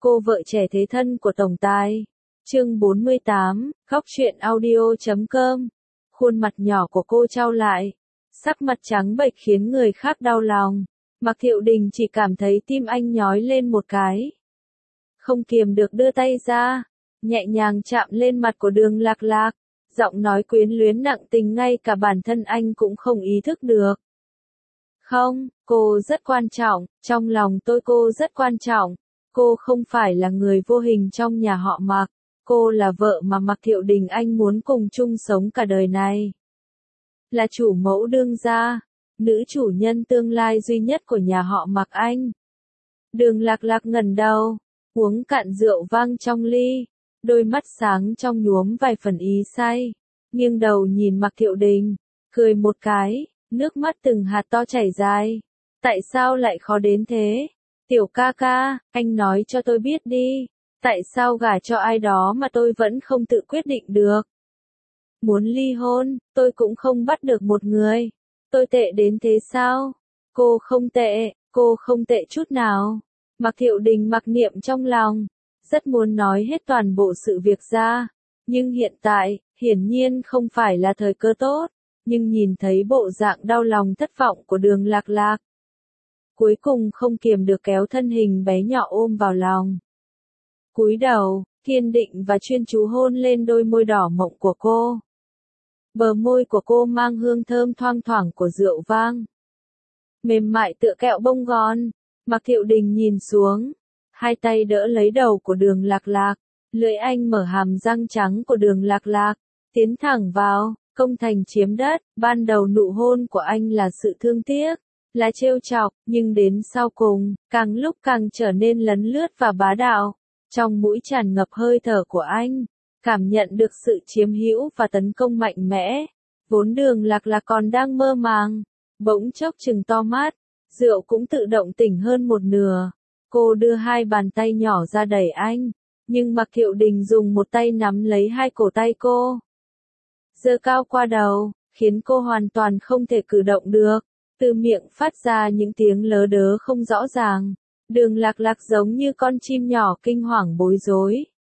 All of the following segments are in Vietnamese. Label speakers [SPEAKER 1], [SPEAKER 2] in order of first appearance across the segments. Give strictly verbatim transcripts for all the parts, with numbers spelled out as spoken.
[SPEAKER 1] Cô vợ trẻ thế thân của tổng tài. Chương bốn mươi tám, góc truyện audio chấm com. Khuôn mặt nhỏ của cô chau lại, sắc mặt trắng bệch khiến người khác đau lòng. Mạc Thiệu Đình chỉ cảm thấy tim anh nhói lên một cái. Không kiềm được đưa tay ra, nhẹ nhàng chạm lên mặt của Đường Lạc Lạc, giọng nói quyến luyến nặng tình ngay cả bản thân anh cũng không ý thức được. Không, cô rất quan trọng, trong lòng tôi cô rất quan trọng. Cô không phải là người vô hình trong nhà họ Mạc, cô là vợ mà Mạc Thiệu Đình anh muốn cùng chung sống cả đời này. Là chủ mẫu đương gia, nữ chủ nhân tương lai duy nhất của nhà họ Mạc anh. Đường Lạc Lạc ngẩng đầu, uống cạn rượu vang trong ly, đôi mắt sáng trong nhuốm vài phần ý say, nghiêng đầu nhìn Mạc Thiệu Đình, cười một cái, nước mắt từng hạt to chảy dài. Tại sao lại khó đến thế? Tiểu ca ca, anh nói cho tôi biết đi, tại sao gả cho ai đó mà tôi vẫn không tự quyết định được? Muốn ly hôn, tôi cũng không bắt được một người. Tôi tệ đến thế sao? Cô không tệ, cô không tệ chút nào. Mạc Thiệu Đình mặc niệm trong lòng, rất muốn nói hết toàn bộ sự việc ra, nhưng hiện tại, hiển nhiên không phải là thời cơ tốt, nhưng nhìn thấy bộ dạng đau lòng thất vọng của Đường Lạc Lạc, cuối cùng không kiềm được kéo thân hình bé nhỏ ôm vào lòng. Cúi đầu, kiên định và chuyên chú hôn lên đôi môi đỏ mọng của cô. Bờ môi của cô mang hương thơm thoang thoảng của rượu vang, mềm mại tựa kẹo bông gòn. Mạc Thiệu Đình nhìn xuống, hai tay đỡ lấy đầu của Đường Lạc Lạc, lưỡi anh mở hàm răng trắng của Đường Lạc Lạc, tiến thẳng vào, công thành chiếm đất. Ban đầu nụ hôn của anh là sự thương tiếc, là trêu chọc, nhưng đến sau cùng, càng lúc càng trở nên lấn lướt và bá đạo. Trong mũi tràn ngập hơi thở của anh, cảm nhận được sự chiếm hữu và tấn công mạnh mẽ. Vốn Đường Lạc Lạc còn đang mơ màng, bỗng chốc trừng to mắt, rượu cũng tự động tỉnh hơn một nửa. Cô đưa hai bàn tay nhỏ ra đẩy anh, nhưng Mạc Thiệu Đình dùng một tay nắm lấy hai cổ tay cô, giơ cao qua đầu, khiến cô hoàn toàn không thể cử động được. Từ miệng phát ra những tiếng lớ đớ không rõ ràng. Đường Lạc Lạc giống như con chim nhỏ kinh hoàng bối rối.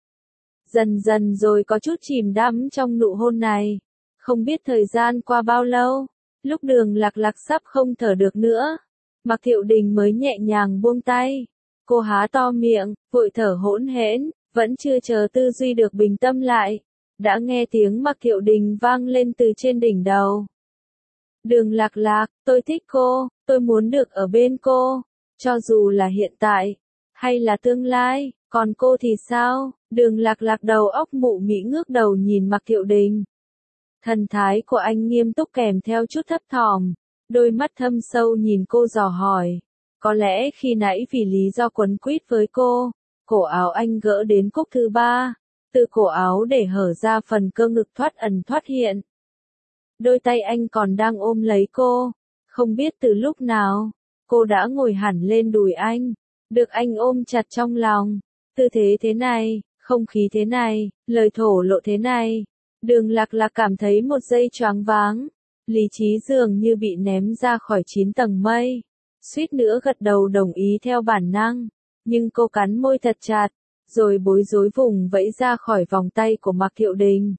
[SPEAKER 1] Dần dần rồi có chút chìm đắm trong nụ hôn này. Không biết thời gian qua bao lâu, lúc Đường Lạc Lạc sắp không thở được nữa, Mạc Thiệu Đình mới nhẹ nhàng buông tay. Cô há to miệng, vội thở hỗn hển, vẫn chưa chờ tư duy được bình tâm lại, đã nghe tiếng Mạc Thiệu Đình vang lên từ trên đỉnh đầu. Đường Lạc Lạc, tôi thích cô, tôi muốn được ở bên cô, cho dù là hiện tại, hay là tương lai, còn cô thì sao? Đường Lạc Lạc đầu óc mụ mị ngước đầu nhìn Mạc Thiệu Đình. Thần thái của anh nghiêm túc kèm theo chút thấp thỏm, đôi mắt thâm sâu nhìn cô dò hỏi. Có lẽ khi nãy vì lý do quấn quýt với cô, cổ áo anh gỡ đến cúc thứ ba, từ cổ áo để hở ra phần cơ ngực thoát ẩn thoát hiện. Đôi tay anh còn đang ôm lấy cô, không biết từ lúc nào, cô đã ngồi hẳn lên đùi anh, được anh ôm chặt trong lòng. Tư thế thế này, không khí thế này, lời thổ lộ thế này, Đường Lạc Lạc cảm thấy một giây choáng váng, lý trí dường như bị ném ra khỏi chín tầng mây, suýt nữa gật đầu đồng ý theo bản năng, nhưng cô cắn môi thật chặt, rồi bối rối vùng vẫy ra khỏi vòng tay của Mạc Thiệu Đình.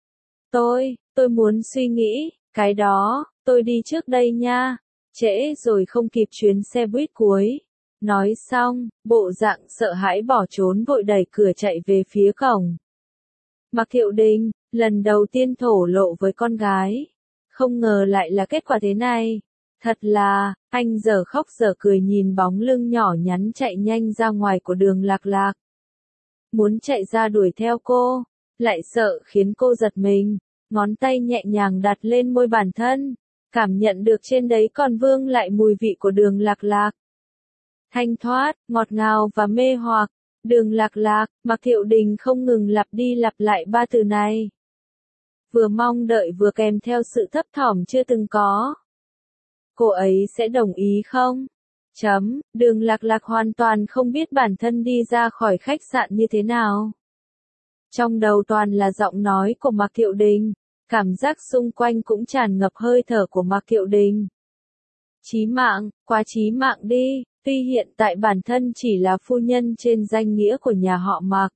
[SPEAKER 1] Tôi, tôi muốn suy nghĩ, cái đó, tôi đi trước đây nha, trễ rồi không kịp chuyến xe buýt cuối. Nói xong, bộ dạng sợ hãi bỏ trốn vội đẩy cửa chạy về phía cổng. Mạc Thiệu Đình, lần đầu tiên thổ lộ với con gái, không ngờ lại là kết quả thế này. Thật là, anh dở khóc dở cười nhìn bóng lưng nhỏ nhắn chạy nhanh ra ngoài của Đường Lạc Lạc. Muốn chạy ra đuổi theo cô, lại sợ khiến cô giật mình, ngón tay nhẹ nhàng đặt lên môi bản thân, cảm nhận được trên đấy còn vương lại mùi vị của Đường Lạc Lạc. Thanh thoát, ngọt ngào và mê hoặc. Đường Lạc Lạc, Mạc Thiệu Đình không ngừng lặp đi lặp lại ba từ này. Vừa mong đợi vừa kèm theo sự thấp thỏm chưa từng có. Cô ấy sẽ đồng ý không? Chấm, Đường Lạc Lạc hoàn toàn không biết bản thân đi ra khỏi khách sạn như thế nào. Trong đầu toàn là giọng nói của Mạc Thiệu Đình, cảm giác xung quanh cũng tràn ngập hơi thở của Mạc Thiệu Đình. Chí mạng, quá chí mạng đi, Tuy hiện tại bản thân chỉ là phu nhân trên danh nghĩa của nhà họ Mạc.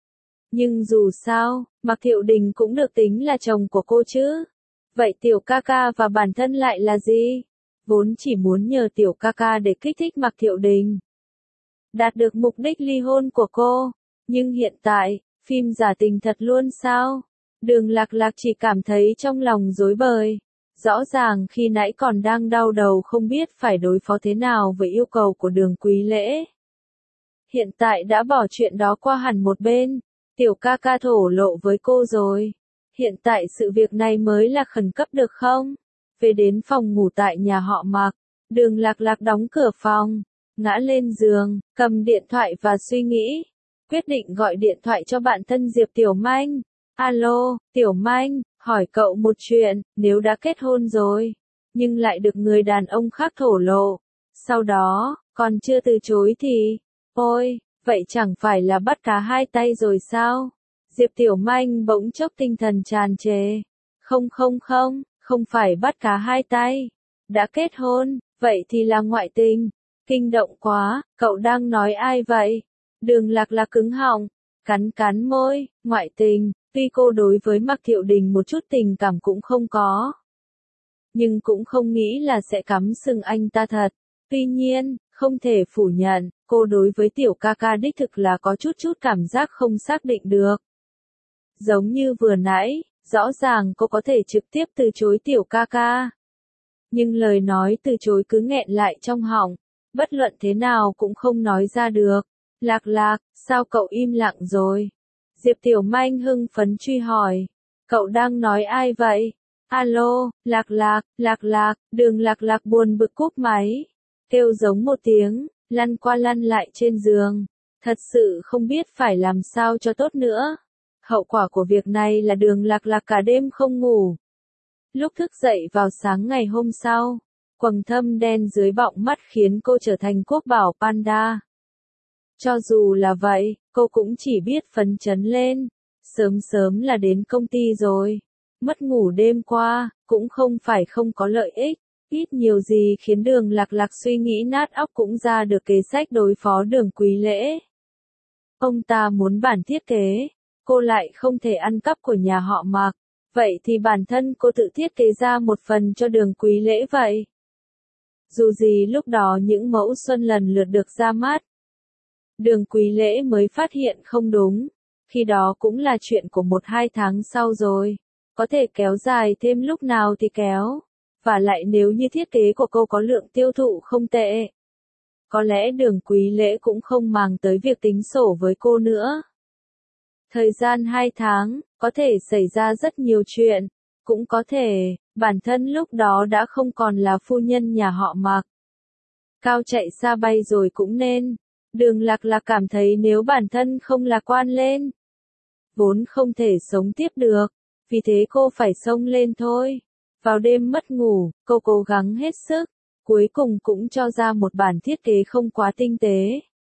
[SPEAKER 1] Nhưng dù sao, Mạc Thiệu Đình cũng được tính là chồng của cô chứ. Vậy tiểu ca ca và bản thân lại là gì? Vốn chỉ muốn nhờ tiểu ca ca để kích thích Mạc Thiệu Đình. Đạt được mục đích ly hôn của cô. Nhưng hiện tại, phim giả tình thật luôn sao? Đường Lạc Lạc chỉ cảm thấy trong lòng rối bời. Rõ ràng khi nãy còn đang đau đầu không biết phải đối phó thế nào với yêu cầu của Đường Quý Lễ. Hiện tại đã bỏ chuyện đó qua hẳn một bên. Tiểu ca ca thổ lộ với cô rồi. Hiện tại sự việc này mới là khẩn cấp được không? Về đến phòng ngủ tại nhà họ Mạc, Đường Lạc Lạc đóng cửa phòng, ngã lên giường, cầm điện thoại và suy nghĩ. Quyết định gọi điện thoại cho bạn thân Diệp Tiểu Manh. Alo, Tiểu Manh, hỏi cậu một chuyện, nếu đã kết hôn rồi, nhưng lại được người đàn ông khác thổ lộ, sau đó, còn chưa từ chối thì, ôi, vậy chẳng phải là bắt cá hai tay rồi sao? Diệp Tiểu Manh bỗng chốc tinh thần tràn trề. Không không không, không phải bắt cá hai tay. Đã kết hôn, vậy thì là ngoại tình. Kinh động quá, cậu đang nói ai vậy? Đường Lạc Lạc cứng họng, cắn cắn môi, ngoại tình. Tuy cô đối với Mạc Thiệu Đình một chút tình cảm cũng không có, nhưng cũng không nghĩ là sẽ cắm sừng anh ta thật. Tuy nhiên, không thể phủ nhận, cô đối với tiểu ca ca đích thực là có chút chút cảm giác không xác định được. Giống như vừa nãy, rõ ràng cô có thể trực tiếp từ chối tiểu ca ca. Nhưng lời nói từ chối cứ nghẹn lại trong họng, bất luận thế nào cũng không nói ra được. Lạc Lạc, sao cậu im lặng rồi? Diệp Tiểu Manh hưng phấn truy hỏi. Cậu đang nói ai vậy? Alo, Lạc Lạc, Lạc Lạc, Đường Lạc Lạc buồn bực cúp máy. Kêu giống một tiếng, lăn qua lăn lại trên giường. Thật sự không biết phải làm sao cho tốt nữa. Hậu quả của việc này là Đường Lạc Lạc cả đêm không ngủ. Lúc thức dậy vào sáng ngày hôm sau, quầng thâm đen dưới bọng mắt khiến cô trở thành quốc bảo panda. Cho dù là vậy, cô cũng chỉ biết phấn chấn lên. Sớm sớm là đến công ty rồi. Mất ngủ đêm qua, cũng không phải không có lợi ích. Ít nhiều gì khiến Đường Lạc Lạc suy nghĩ nát óc cũng ra được kế sách đối phó Đường Quý Lễ. Ông ta muốn bản thiết kế, cô lại không thể ăn cắp của nhà họ Mạc. Vậy thì bản thân cô tự thiết kế ra một phần cho Đường Quý Lễ vậy. Dù gì lúc đó những mẫu xuân lần lượt được ra mắt. Đường Quý Lễ mới phát hiện không đúng, khi đó cũng là chuyện của một hai tháng sau rồi, có thể kéo dài thêm lúc nào thì kéo, và lại nếu như thiết kế của cô có lượng tiêu thụ không tệ, có lẽ Đường Quý Lễ cũng không màng tới việc tính sổ với cô nữa. Thời gian hai tháng, có thể xảy ra rất nhiều chuyện, cũng có thể, bản thân lúc đó đã không còn là phu nhân nhà họ Mạc. Cao chạy xa bay rồi cũng nên. Đường Lạc Lạc cảm thấy nếu bản thân không lạc quan lên, vốn không thể sống tiếp được, vì thế cô phải xông lên thôi. Vào đêm mất ngủ, cô cố gắng hết sức, cuối cùng cũng cho ra một bản thiết kế không quá tinh tế.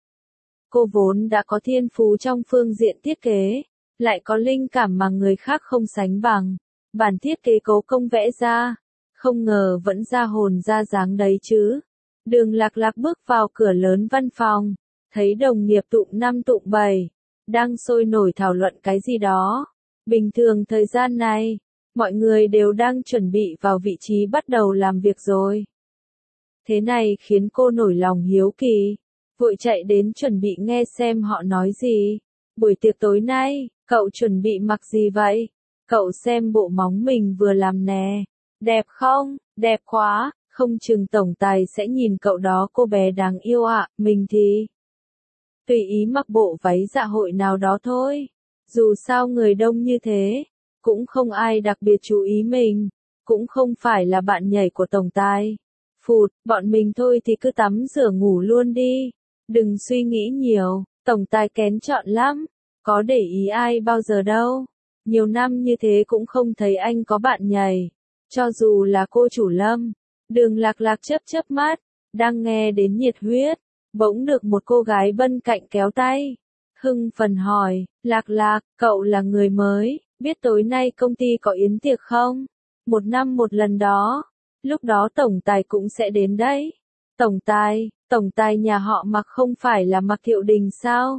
[SPEAKER 1] Cô vốn đã có thiên phú trong phương diện thiết kế, lại có linh cảm mà người khác không sánh bằng. Bản thiết kế cố công vẽ ra, không ngờ vẫn ra hồn ra dáng đấy chứ. Đường Lạc Lạc bước vào cửa lớn văn phòng, thấy đồng nghiệp tụm năm tụm bảy, đang sôi nổi thảo luận cái gì đó. Bình thường thời gian này, mọi người đều đang chuẩn bị vào vị trí bắt đầu làm việc rồi. Thế này khiến cô nổi lòng hiếu kỳ, vội chạy đến chuẩn bị nghe xem họ nói gì. Buổi tiệc tối nay, cậu chuẩn bị mặc gì vậy? Cậu xem bộ móng mình vừa làm nè. Đẹp không? Đẹp quá, không chừng tổng tài sẽ nhìn cậu đó cô bé đáng yêu ạ, à. Mình thì tùy ý mặc bộ váy dạ hội nào đó thôi. Dù sao người đông như thế, cũng không ai đặc biệt chú ý mình, cũng không phải là bạn nhảy của tổng tài. Phụt, bọn mình thôi thì cứ tắm rửa ngủ luôn đi. Đừng suy nghĩ nhiều, tổng tài kén chọn lắm, có để ý ai bao giờ đâu. Nhiều năm như thế cũng không thấy anh có bạn nhảy, cho dù là cô chủ Lâm. Đường Lạc Lạc chớp chớp mắt, đang nghe đến nhiệt huyết, bỗng được một cô gái bên cạnh kéo tay. Hưng phấn hỏi, Lạc Lạc, cậu là người mới, biết tối nay công ty có yến tiệc không? Một năm một lần đó, lúc đó tổng tài cũng sẽ đến đấy. Tổng tài, tổng tài nhà họ Mạc không phải là Mạc Thiệu Đình sao?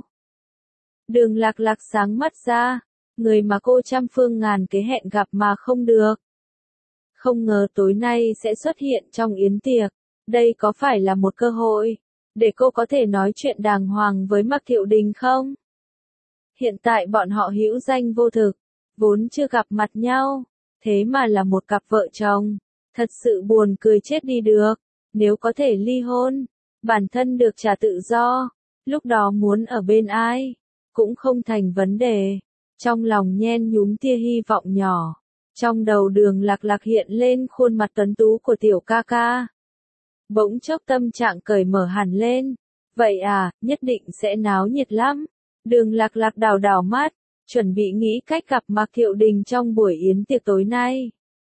[SPEAKER 1] Đường Lạc Lạc sáng mắt ra, người mà cô trăm phương ngàn kế hẹn gặp mà không được. Không ngờ tối nay sẽ xuất hiện trong yến tiệc, đây có phải là một cơ hội, để cô có thể nói chuyện đàng hoàng với Mạc Thiệu Đình không? Hiện tại bọn họ hữu danh vô thực, vốn chưa gặp mặt nhau, thế mà là một cặp vợ chồng, thật sự buồn cười chết đi được, nếu có thể ly hôn, bản thân được trả tự do, lúc đó muốn ở bên ai, cũng không thành vấn đề. Trong lòng nhen nhúm tia hy vọng nhỏ, trong đầu Đường Lạc Lạc hiện lên khuôn mặt tuấn tú của tiểu ca ca. Bỗng chốc tâm trạng cởi mở hẳn lên, vậy à, nhất định sẽ náo nhiệt lắm. Đường Lạc Lạc đảo đảo mắt, chuẩn bị nghĩ cách gặp Mạc Thiệu Đình trong buổi yến tiệc tối nay.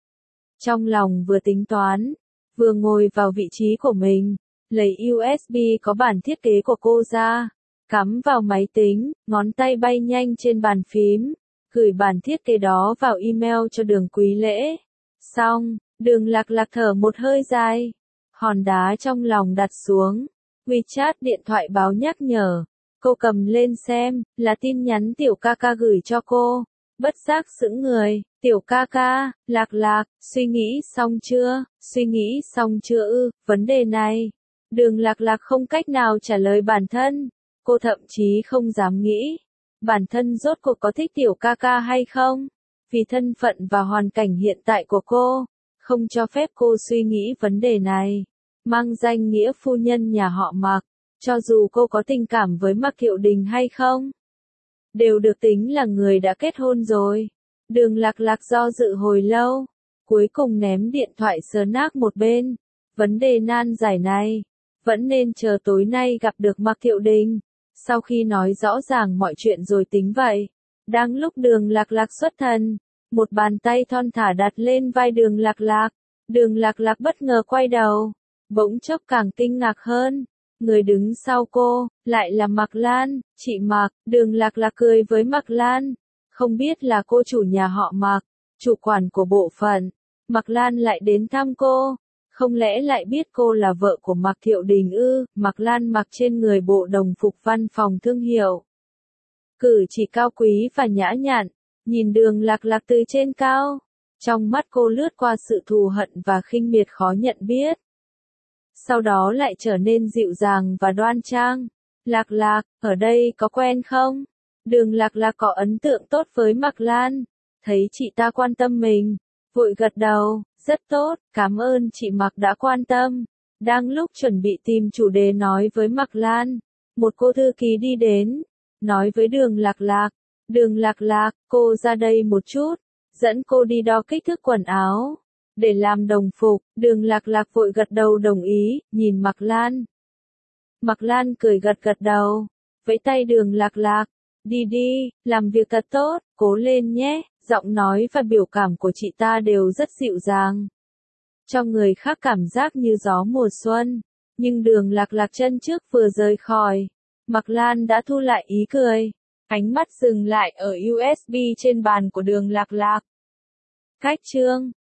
[SPEAKER 1] Trong lòng vừa tính toán, vừa ngồi vào vị trí của mình, lấy u ét bê có bản thiết kế của cô ra, cắm vào máy tính, ngón tay bay nhanh trên bàn phím, gửi bản thiết kế đó vào email cho Đường Quý Lễ. Xong, Đường Lạc Lạc thở một hơi dài, hòn đá trong lòng đặt xuống, WeChat điện thoại báo nhắc nhở. Cô cầm lên xem, là tin nhắn tiểu ca ca gửi cho cô. Bất giác sững người, tiểu ca ca, Lạc Lạc, suy nghĩ xong chưa, suy nghĩ xong chưa ư, vấn đề này. Đường Lạc Lạc không cách nào trả lời bản thân, cô thậm chí không dám nghĩ. Bản thân rốt cuộc có thích tiểu ca ca hay không? Vì thân phận và hoàn cảnh hiện tại của cô, không cho phép cô suy nghĩ vấn đề này. Mang danh nghĩa phu nhân nhà họ Mạc. Cho dù cô có tình cảm với Mạc Thiệu Đình hay không, đều được tính là người đã kết hôn rồi. Đường Lạc Lạc do dự hồi lâu, cuối cùng ném điện thoại snack một bên. Vấn đề nan giải này, vẫn nên chờ tối nay gặp được Mạc Thiệu Đình, sau khi nói rõ ràng mọi chuyện rồi tính vậy. Đang lúc Đường Lạc Lạc xuất thần, một bàn tay thon thả đặt lên vai Đường Lạc Lạc. Đường Lạc Lạc bất ngờ quay đầu, bỗng chốc càng kinh ngạc hơn. Người đứng sau cô, lại là Mạc Lan, chị Mạc. Đường Lạc Lạc cười với Mạc Lan, không biết là cô chủ nhà họ Mạc, chủ quản của bộ phận. Mạc Lan lại đến thăm cô, không lẽ lại biết cô là vợ của Mạc Thiệu Đình ư? Mạc Lan mặc trên người bộ đồng phục văn phòng thương hiệu, cử chỉ cao quý và nhã nhặn, nhìn Đường Lạc Lạc từ trên cao, trong mắt cô lướt qua sự thù hận và khinh miệt khó nhận biết. Sau đó lại trở nên dịu dàng và đoan trang. Lạc Lạc, ở đây có quen không? Đường Lạc Lạc có ấn tượng tốt với Mạc Lan, thấy chị ta quan tâm mình, vội gật đầu, rất tốt, cảm ơn chị Mạc đã quan tâm. Đang lúc chuẩn bị tìm chủ đề nói với Mạc Lan, một cô thư ký đi đến, nói với Đường Lạc Lạc, Đường Lạc Lạc, cô ra đây một chút, dẫn cô đi đo kích thước quần áo. Để làm đồng phục, Đường Lạc Lạc vội gật đầu đồng ý, nhìn Mạc Lan. Mạc Lan cười gật gật đầu, vẫy tay Đường Lạc Lạc, đi đi, làm việc thật tốt, cố lên nhé. Giọng nói và biểu cảm của chị ta đều rất dịu dàng, cho người khác cảm giác như gió mùa xuân. Nhưng Đường Lạc Lạc chân trước vừa rời khỏi, Mạc Lan đã thu lại ý cười, ánh mắt dừng lại ở u ét bê trên bàn của Đường Lạc Lạc. Cách chương